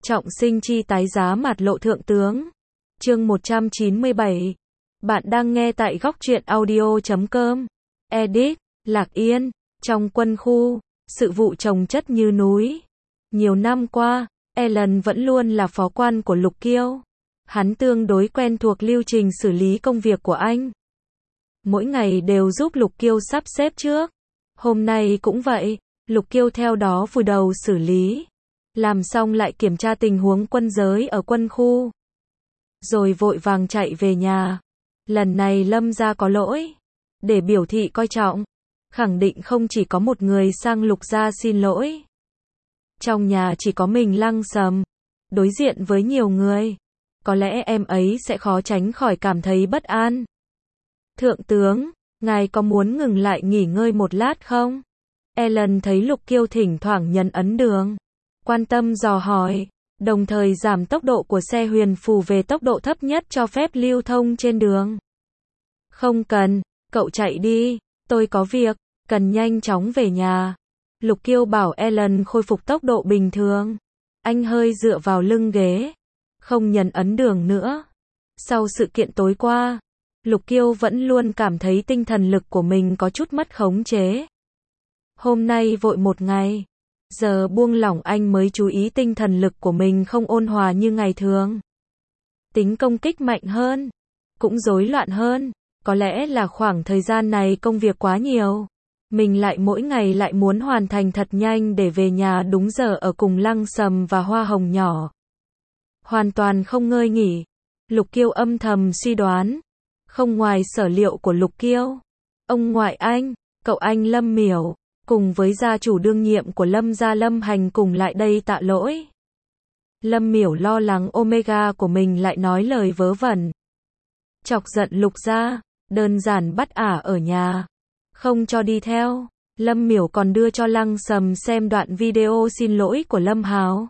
Trọng sinh chi tái giá mạt lộ thượng tướng. Chương 197. Bạn đang nghe tại góc truyện audio.com. Edit, Lạc Yên, trong quân khu, sự vụ chồng chất như núi. Nhiều năm qua, Alan vẫn luôn là phó quan của Lục Kiêu. Hắn tương đối quen thuộc lưu trình xử lý công việc của anh. Mỗi ngày đều giúp Lục Kiêu sắp xếp trước. Hôm nay cũng vậy, Lục Kiêu theo đó vùi đầu xử lý. Làm xong lại kiểm tra tình huống quân giới ở quân khu. Rồi vội vàng chạy về nhà. Lần này Lâm gia có lỗi. Để biểu thị coi trọng. Khẳng định không chỉ có một người sang Lục gia xin lỗi. Trong nhà chỉ có mình Lăng Sầm. Đối diện với nhiều người. Có lẽ em ấy sẽ khó tránh khỏi cảm thấy bất an. Thượng tướng, ngài có muốn ngừng lại nghỉ ngơi một lát không? Alan thấy Lục Kiêu thỉnh thoảng nhấn ấn đường. Quan tâm dò hỏi, đồng thời giảm tốc độ của xe huyền phù về tốc độ thấp nhất cho phép lưu thông trên đường. Không cần, cậu chạy đi, tôi có việc, cần nhanh chóng về nhà. Lục Kiêu bảo Alan khôi phục tốc độ bình thường. Anh hơi dựa vào lưng ghế, không nhấn ấn đường nữa. Sau sự kiện tối qua, Lục Kiêu vẫn luôn cảm thấy tinh thần lực của mình có chút mất khống chế. Hôm nay vội một ngày, giờ buông lỏng anh mới chú ý tinh thần lực của mình không ôn hòa như ngày thường. Tính công kích mạnh hơn, cũng rối loạn hơn, có lẽ là khoảng thời gian này công việc quá nhiều. Mình lại mỗi ngày lại muốn hoàn thành thật nhanh để về nhà đúng giờ ở cùng Lăng Sầm và Hoa Hồng nhỏ. Hoàn toàn không ngơi nghỉ. Lục Kiêu âm thầm suy đoán. Không ngoài sở liệu của Lục Kiêu, ông ngoại anh, cậu anh Lâm Miểu, cùng với gia chủ đương nhiệm của Lâm gia Lâm Hành cùng lại đây tạ lỗi. Lâm Miểu lo lắng Omega của mình lại nói lời vớ vẩn. Chọc giận Lục gia, đơn giản bắt ả ở nhà. Không cho đi theo. Lâm Miểu còn đưa cho Lăng Sầm xem đoạn video xin lỗi của Lâm Hào.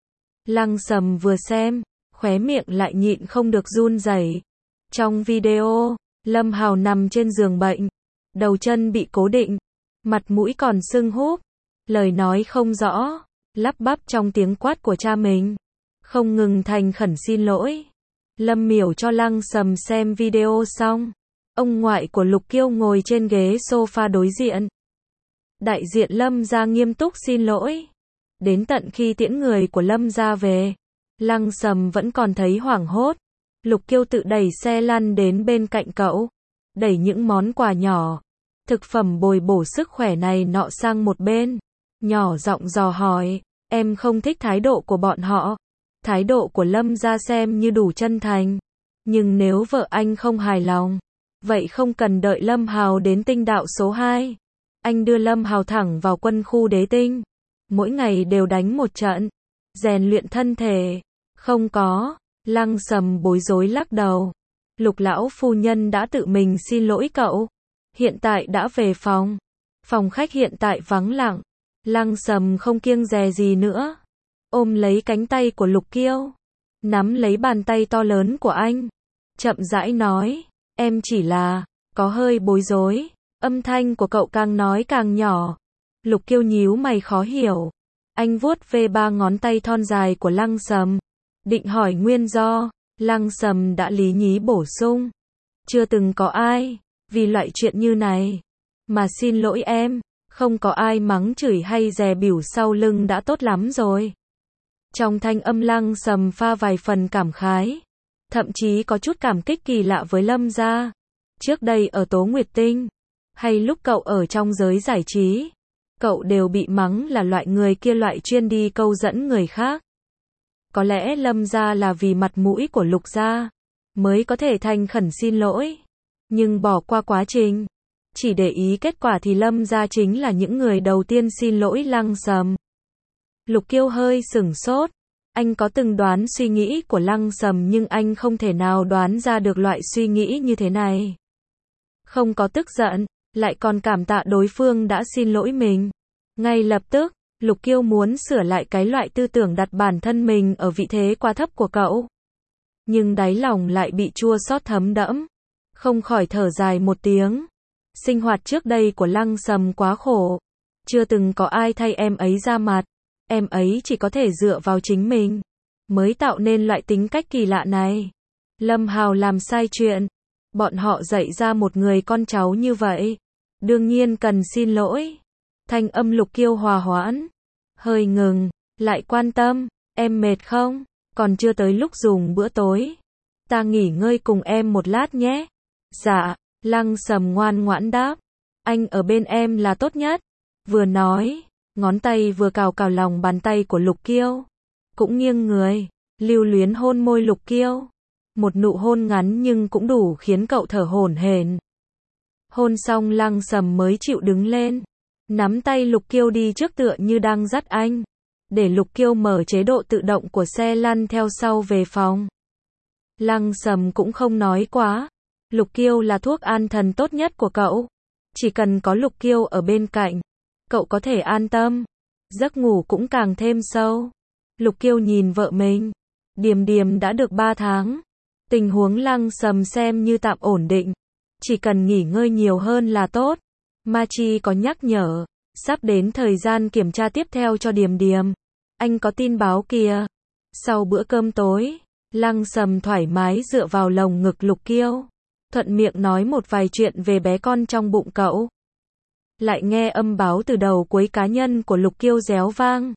Lăng Sầm vừa xem, khóe miệng lại nhịn không được run rẩy. Trong video, Lâm Hào nằm trên giường bệnh, đầu chân bị cố định, mặt mũi còn sưng húp, lời nói không rõ, lắp bắp trong tiếng quát của cha mình, không ngừng thành khẩn xin lỗi. Lâm Miểu cho Lăng Sầm xem video xong, ông ngoại của Lục Kiêu ngồi trên ghế sofa đối diện. Đại diện Lâm gia nghiêm túc xin lỗi. Đến tận khi tiễn người của Lâm gia về, Lăng Sầm vẫn còn thấy hoảng hốt. Lục Kiêu tự đẩy xe lăn đến bên cạnh cậu, đẩy những món quà nhỏ, thực phẩm bồi bổ sức khỏe này nọ sang một bên, nhỏ giọng dò hỏi, em không thích thái độ của bọn họ. Thái độ của Lâm gia xem như đủ chân thành, nhưng nếu vợ anh không hài lòng, vậy không cần đợi Lâm Hào đến tinh đạo số 2. Anh đưa Lâm Hào thẳng vào quân khu đế tinh, mỗi ngày đều đánh một trận, rèn luyện thân thể. Không có. Lăng Sầm bối rối lắc đầu. Lục lão phu nhân đã tự mình xin lỗi cậu. Hiện tại đã về phòng. Phòng khách hiện tại vắng lặng. Lăng Sầm không kiêng dè gì nữa. Ôm lấy cánh tay của Lục Kiêu. Nắm lấy bàn tay to lớn của anh. Chậm rãi nói. Em chỉ là, có hơi bối rối. Âm thanh của cậu càng nói càng nhỏ. Lục Kiêu nhíu mày khó hiểu. Anh vuốt ve 3 ngón tay thon dài của Lăng Sầm. Định hỏi nguyên do, Lăng Sầm đã lý nhí bổ sung. Chưa từng có ai, vì loại chuyện như này, mà xin lỗi em, không có ai mắng chửi hay dè bỉu sau lưng đã tốt lắm rồi. Trong thanh âm Lăng Sầm pha vài phần cảm khái, thậm chí có chút cảm kích kỳ lạ với Lâm gia. Trước đây ở Tố Nguyệt Tinh, hay lúc cậu ở trong giới giải trí, cậu đều bị mắng là loại người kia loại chuyên đi câu dẫn người khác. Có lẽ Lâm gia là vì mặt mũi của Lục gia, mới có thể thành khẩn xin lỗi. Nhưng bỏ qua quá trình, chỉ để ý kết quả thì Lâm gia chính là những người đầu tiên xin lỗi Lăng Sầm. Lục Kiêu hơi sửng sốt. Anh có từng đoán suy nghĩ của Lăng Sầm nhưng anh không thể nào đoán ra được loại suy nghĩ như thế này. Không có tức giận, lại còn cảm tạ đối phương đã xin lỗi mình. Ngay lập tức, Lục Kiêu muốn sửa lại cái loại tư tưởng đặt bản thân mình ở vị thế quá thấp của cậu. Nhưng đáy lòng lại bị chua xót thấm đẫm. Không khỏi thở dài một tiếng. Sinh hoạt trước đây của Lăng Sầm quá khổ. Chưa từng có ai thay em ấy ra mặt. Em ấy chỉ có thể dựa vào chính mình. mới tạo nên loại tính cách kỳ lạ này. Lâm Hào làm sai chuyện, bọn họ dạy ra một người con cháu như vậy, đương nhiên cần xin lỗi. Thanh âm Lục Kiêu hòa hoãn, hơi ngừng, lại quan tâm, em mệt không? Còn chưa tới lúc dùng bữa tối. Ta nghỉ ngơi cùng em một lát nhé. Dạ, Lăng Sầm ngoan ngoãn đáp. Anh ở bên em là tốt nhất. Vừa nói, ngón tay vừa cào cào lòng bàn tay của Lục Kiêu. Cũng nghiêng người, lưu luyến hôn môi Lục Kiêu. Một nụ hôn ngắn nhưng cũng đủ khiến cậu thở hổn hển. Hôn xong Lăng Sầm mới chịu đứng lên. Nắm tay Lục Kiêu đi trước tựa như đang dắt anh. Để Lục Kiêu mở chế độ tự động của xe lăn theo sau về phòng. Lăng Sầm cũng không nói quá. Lục Kiêu là thuốc an thần tốt nhất của cậu. Chỉ cần có Lục Kiêu ở bên cạnh, cậu có thể an tâm. Giấc ngủ cũng càng thêm sâu. Lục Kiêu nhìn vợ mình. Điềm Điềm đã được 3 tháng. Tình huống Lăng Sầm xem như tạm ổn định. Chỉ cần nghỉ ngơi nhiều hơn là tốt. Ma Chi có nhắc nhở. Sắp đến thời gian kiểm tra tiếp theo cho Điềm Điềm. Anh có tin báo kìa. Sau bữa cơm tối, Lăng Sầm thoải mái dựa vào lồng ngực Lục Kiêu. Thuận miệng nói một vài chuyện về bé con trong bụng cậu. Lại nghe âm báo từ đầu cuối cá nhân của Lục Kiêu réo vang.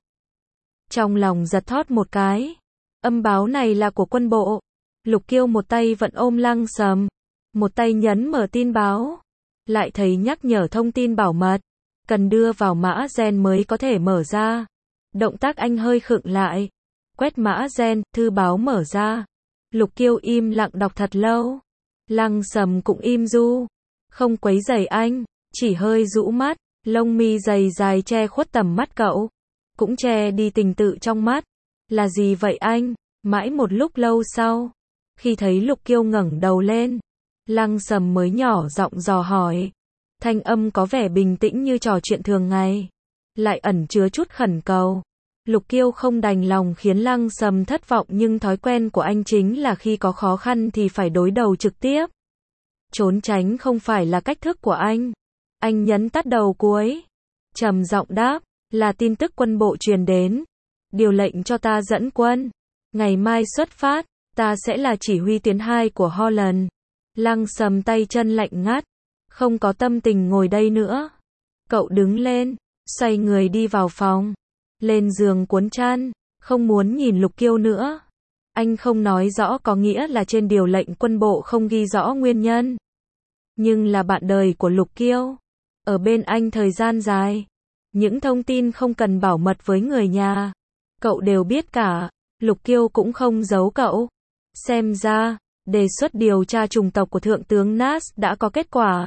Trong lòng giật thót một cái. Âm báo này là của quân bộ. Lục Kiêu một tay vẫn ôm Lăng Sầm, một tay nhấn mở tin báo. Lại thấy nhắc nhở thông tin bảo mật. Cần đưa vào mã gen mới có thể mở ra. Động tác anh hơi khựng lại. Quét mã gen, thư báo mở ra. Lục Kiêu im lặng đọc thật lâu. Lăng Sầm cũng im du. Không quấy rầy anh, chỉ hơi rũ mắt. Lông mi dày dài che khuất tầm mắt cậu. Cũng che đi tình tự trong mắt. Là gì vậy anh? Mãi một lúc lâu sau, khi thấy Lục Kiêu ngẩng đầu lên, Lăng Sầm mới nhỏ giọng dò hỏi. Thanh âm có vẻ bình tĩnh như trò chuyện thường ngày, lại ẩn chứa chút khẩn cầu. Lục Kiêu không đành lòng khiến Lăng Sầm thất vọng, nhưng thói quen của anh chính là khi có khó khăn thì phải đối đầu trực tiếp. Trốn tránh không phải là cách thức của anh. Anh nhấn tắt đầu cuối, trầm giọng đáp, là tin tức quân bộ truyền đến. Điều lệnh cho ta dẫn quân. Ngày mai xuất phát, ta sẽ là chỉ huy tuyến 2 của Holland. Lăng Sầm tay chân lạnh ngắt, không có tâm tình ngồi đây nữa. Cậu đứng lên, xoay người đi vào phòng, lên giường cuốn chăn, không muốn nhìn Lục Kiêu nữa. Anh không nói rõ có nghĩa là trên điều lệnh quân bộ không ghi rõ nguyên nhân. Nhưng là bạn đời của Lục Kiêu, ở bên anh thời gian dài. Những thông tin không cần bảo mật với người nhà, cậu đều biết cả. Lục Kiêu cũng không giấu cậu. Xem ra, đề xuất điều tra chủng tộc của Thượng tướng Nas đã có kết quả.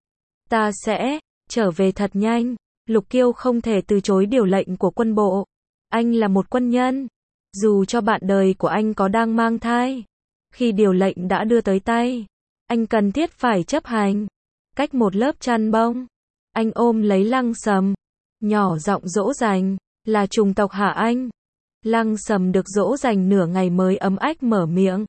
Ta sẽ trở về thật nhanh. Lục Kiêu không thể từ chối điều lệnh của quân bộ. Anh là một quân nhân. Dù cho bạn đời của anh có đang mang thai, khi điều lệnh đã đưa tới tay, anh cần thiết phải chấp hành. Cách một lớp chăn bông, anh ôm lấy Lăng Sầm, nhỏ giọng dỗ dành, là chủng tộc hả anh? Lăng Sầm được dỗ dành nửa ngày mới ấm ách mở miệng.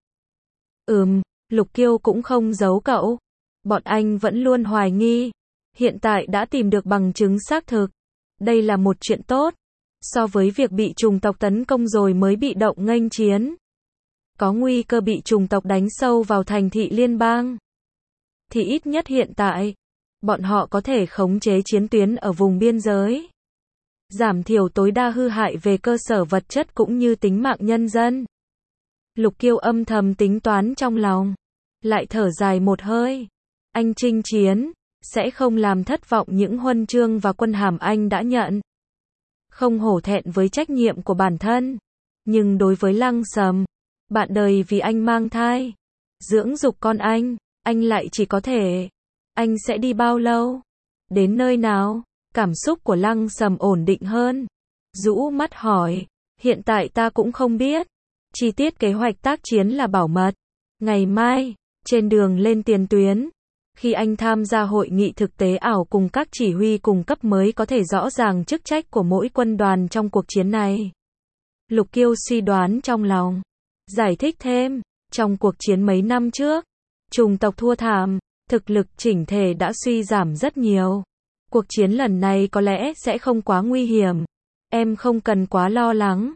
Lục Kiêu cũng không giấu cậu. Bọn anh vẫn luôn hoài nghi. Hiện tại đã tìm được bằng chứng xác thực. Đây là một chuyện tốt. So với việc bị chủng tộc tấn công rồi mới bị động nghênh chiến, có nguy cơ bị chủng tộc đánh sâu vào thành thị liên bang, thì ít nhất hiện tại, bọn họ có thể khống chế chiến tuyến ở vùng biên giới, giảm thiểu tối đa hư hại về cơ sở vật chất cũng như tính mạng nhân dân. Lục Kiêu âm thầm tính toán trong lòng, lại thở dài một hơi. Anh chinh chiến, sẽ không làm thất vọng những huân chương và quân hàm anh đã nhận. Không hổ thẹn với trách nhiệm của bản thân. Nhưng đối với Lăng Sầm, bạn đời vì anh mang thai, dưỡng dục con anh lại chỉ có thể. Anh sẽ đi bao lâu? Đến nơi nào? Cảm xúc của Lăng Sầm ổn định hơn. Rũ mắt hỏi, hiện tại ta cũng không biết. Chi tiết kế hoạch tác chiến là bảo mật. Ngày mai, trên đường lên tiền tuyến, khi anh tham gia hội nghị thực tế ảo cùng các chỉ huy cùng cấp mới có thể rõ ràng chức trách của mỗi quân đoàn trong cuộc chiến này. Lục Kiêu suy đoán trong lòng. Giải thích thêm, trong cuộc chiến mấy năm trước, chủng tộc thua thảm, thực lực chỉnh thể đã suy giảm rất nhiều. Cuộc chiến lần này có lẽ sẽ không quá nguy hiểm. Em không cần quá lo lắng.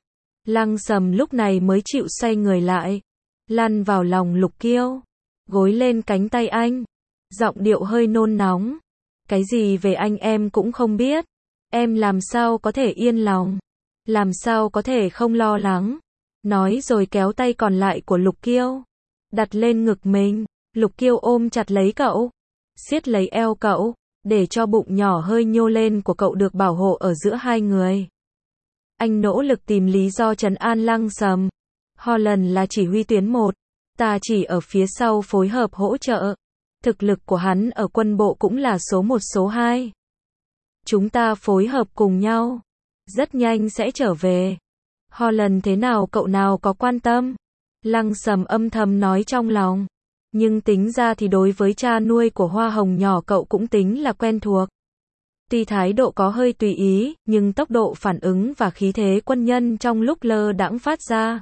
Lăng Sầm lúc này mới chịu xoay người lại, lăn vào lòng Lục Kiêu, gối lên cánh tay anh, giọng điệu hơi nôn nóng. Cái gì về anh em cũng không biết, em làm sao có thể yên lòng, làm sao có thể không lo lắng. Nói rồi kéo tay còn lại của Lục Kiêu, đặt lên ngực mình. Lục Kiêu ôm chặt lấy cậu, siết lấy eo cậu, để cho bụng nhỏ hơi nhô lên của cậu được bảo hộ ở giữa hai người. Anh nỗ lực tìm lý do trấn an Lăng Sầm. Holland là chỉ huy tuyến 1, ta chỉ ở phía sau phối hợp hỗ trợ. Thực lực của hắn ở quân bộ cũng là số 1 số 2. Chúng ta phối hợp cùng nhau, rất nhanh sẽ trở về. Holland thế nào cậu nào có quan tâm? Lăng Sầm âm thầm nói trong lòng. Nhưng tính ra thì đối với cha nuôi của Hoa Hồng nhỏ cậu cũng tính là quen thuộc. Tuy thái độ có hơi tùy ý, nhưng tốc độ phản ứng và khí thế quân nhân trong lúc lơ đãng phát ra,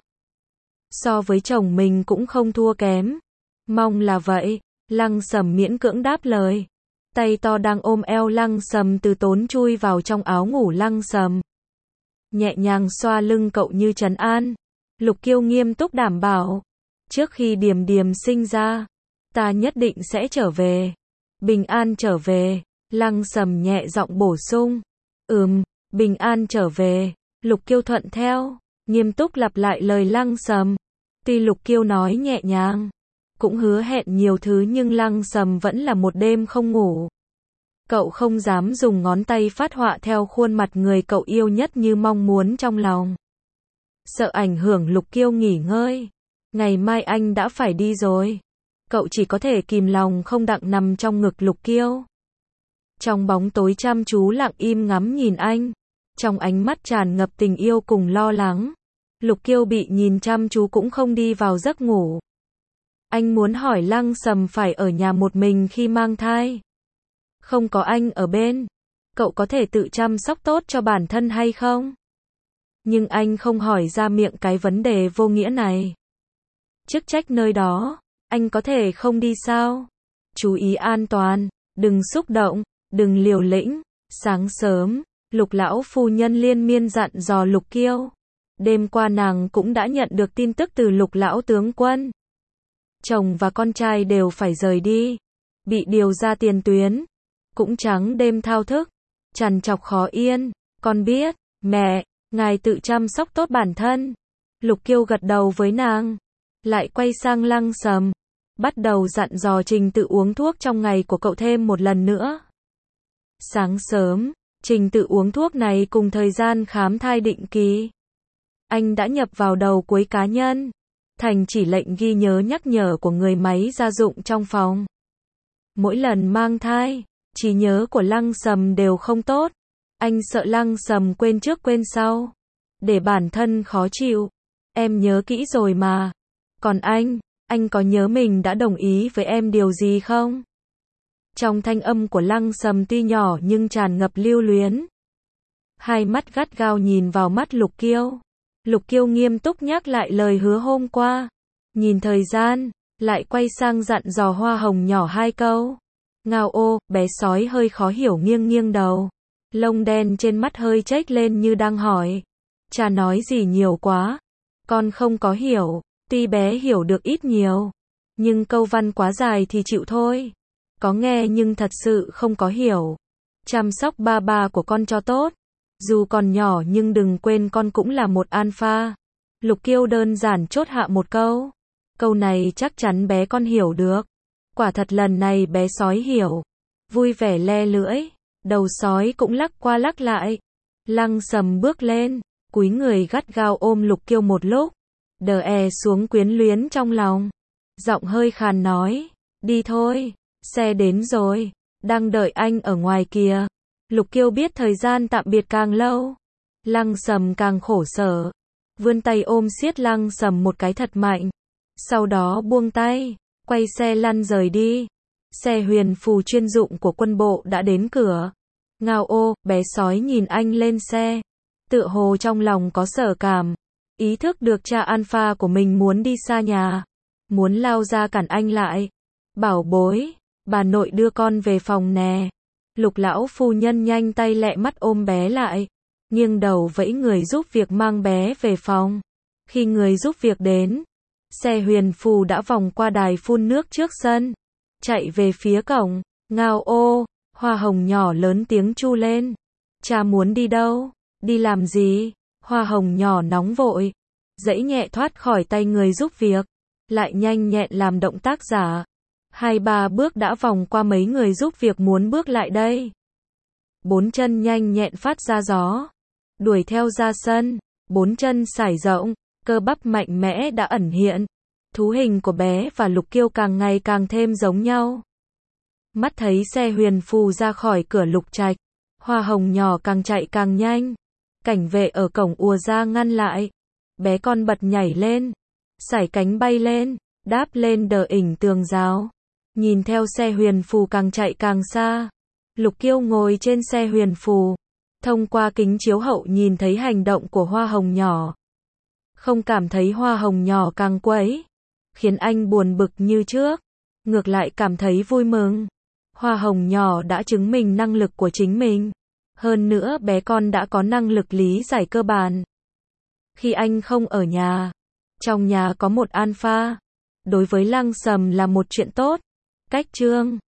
so với chồng mình cũng không thua kém. Mong là vậy. Lăng Sầm miễn cưỡng đáp lời. Tay to đang ôm eo Lăng Sầm từ tốn chui vào trong áo ngủ Lăng Sầm, nhẹ nhàng xoa lưng cậu như trấn an. Lục Kiêu nghiêm túc đảm bảo, trước khi Điềm Điềm sinh ra, ta nhất định sẽ trở về, bình an trở về. Lăng Sầm nhẹ giọng bổ sung. Bình an trở về. Lục Kiêu thuận theo, nghiêm túc lặp lại lời Lăng Sầm. Tuy Lục Kiêu nói nhẹ nhàng, cũng hứa hẹn nhiều thứ, nhưng Lăng Sầm vẫn là một đêm không ngủ. Cậu không dám dùng ngón tay phát họa theo khuôn mặt người cậu yêu nhất như mong muốn trong lòng, sợ ảnh hưởng Lục Kiêu nghỉ ngơi. Ngày mai anh đã phải đi rồi. Cậu chỉ có thể kìm lòng không đặng nằm trong ngực Lục Kiêu. Trong bóng tối chăm chú lặng im ngắm nhìn anh, trong ánh mắt tràn ngập tình yêu cùng lo lắng. Lục Kiêu bị nhìn chăm chú cũng không đi vào giấc ngủ. Anh muốn hỏi Lăng Sầm phải ở nhà một mình khi mang thai. Không có anh ở bên, cậu có thể tự chăm sóc tốt cho bản thân hay không? Nhưng anh không hỏi ra miệng cái vấn đề vô nghĩa này. Chức trách nơi đó, anh có thể không đi sao? Chú ý an toàn, đừng xúc động, đừng liều lĩnh. Sáng sớm, Lục lão phu nhân liên miên dặn dò Lục Kiêu. Đêm qua nàng cũng đã nhận được tin tức từ Lục lão tướng quân. Chồng và con trai đều phải rời đi, bị điều ra tiền tuyến, cũng trắng đêm thao thức, trằn trọc khó yên. Con biết, mẹ, ngài tự chăm sóc tốt bản thân. Lục Kiêu gật đầu với nàng, lại quay sang Lăng Sầm, bắt đầu dặn dò trình tự uống thuốc trong ngày của cậu thêm một lần nữa. Sáng sớm, trình tự uống thuốc này cùng thời gian khám thai định kỳ, anh đã nhập vào đầu cuối cá nhân, thành chỉ lệnh ghi nhớ nhắc nhở của người máy gia dụng trong phòng. Mỗi lần mang thai, trí nhớ của Lăng Sầm đều không tốt. Anh sợ Lăng Sầm quên trước quên sau, để bản thân khó chịu. Em nhớ kỹ rồi mà. Còn anh có nhớ mình đã đồng ý với em điều gì không? Trong thanh âm của Lăng Sầm tuy nhỏ nhưng tràn ngập lưu luyến. Hai mắt gắt gao nhìn vào mắt Lục Kiêu. Lục Kiêu nghiêm túc nhắc lại lời hứa hôm qua. Nhìn thời gian, lại quay sang dặn dò Hoa Hồng nhỏ hai câu. Ngao ô, bé sói hơi khó hiểu nghiêng nghiêng đầu. Lông đen trên mắt hơi chếch lên như đang hỏi. Cha nói gì nhiều quá? Con không có hiểu, tuy bé hiểu được ít nhiều. Nhưng câu văn quá dài thì chịu thôi. Có nghe nhưng thật sự không có hiểu. Chăm sóc ba ba của con cho tốt. Dù còn nhỏ nhưng đừng quên con cũng là một alpha. Lục Kiêu đơn giản chốt hạ một câu. Câu này chắc chắn bé con hiểu được. Quả thật lần này bé sói hiểu. Vui vẻ le lưỡi. Đầu sói cũng lắc qua lắc lại. Lăng Sầm bước lên, cúi người gắt gao ôm Lục Kiêu một lúc. Đè xuống quyến luyến trong lòng. Giọng hơi khàn nói. Đi thôi, xe đến rồi. Đang đợi anh ở ngoài kìa. Lục Kiêu biết thời gian tạm biệt càng lâu, Lăng Sầm càng khổ sở. Vươn tay ôm siết Lăng Sầm một cái thật mạnh. Sau đó buông tay, quay xe lăn rời đi. Xe huyền phù chuyên dụng của quân bộ đã đến cửa. Ngao ô, bé sói nhìn anh lên xe. Tựa hồ trong lòng có sở cảm. Ý thức được cha alpha của mình muốn đi xa nhà. Muốn lao ra cản anh lại. Bảo bối, bà nội đưa con về phòng nè. Lục lão phu nhân nhanh tay lẹ mắt ôm bé lại. nghiêng đầu vẫy người giúp việc mang bé về phòng. Khi người giúp việc đến, xe huyền phù đã vòng qua đài phun nước trước sân, chạy về phía cổng. Ngao ô, Hoa Hồng nhỏ lớn tiếng chu lên. Cha muốn đi đâu? Đi làm gì? Hoa Hồng nhỏ nóng vội, giãy nhẹ thoát khỏi tay người giúp việc, lại nhanh nhẹn làm động tác giả. 2-3 bước đã vòng qua mấy người giúp việc muốn bước lại đây. 4 chân nhanh nhẹn phát ra gió, đuổi theo ra sân, 4 chân sải rộng, cơ bắp mạnh mẽ đã ẩn hiện. Thú hình của bé và Lục Kiêu càng ngày càng thêm giống nhau. Mắt thấy xe huyền phù ra khỏi cửa Lục Trạch, Hoa Hồng nhỏ càng chạy càng nhanh. Cảnh vệ ở cổng ùa ra ngăn lại. Bé con bật nhảy lên, sải cánh bay lên, đáp lên đờ ỉnh tường rào. Nhìn theo xe huyền phù càng chạy càng xa. Lục Kiêu ngồi trên xe huyền phù, thông qua kính chiếu hậu nhìn thấy hành động của Hoa Hồng nhỏ. Không cảm thấy Hoa Hồng nhỏ càng quấy, khiến anh buồn bực như trước, ngược lại cảm thấy vui mừng. Hoa Hồng nhỏ đã chứng minh năng lực của chính mình. Hơn nữa bé con đã có năng lực lý giải cơ bản. Khi anh không ở nhà, trong nhà có một alpha, đối với Lăng Sầm là một chuyện tốt. Cách chương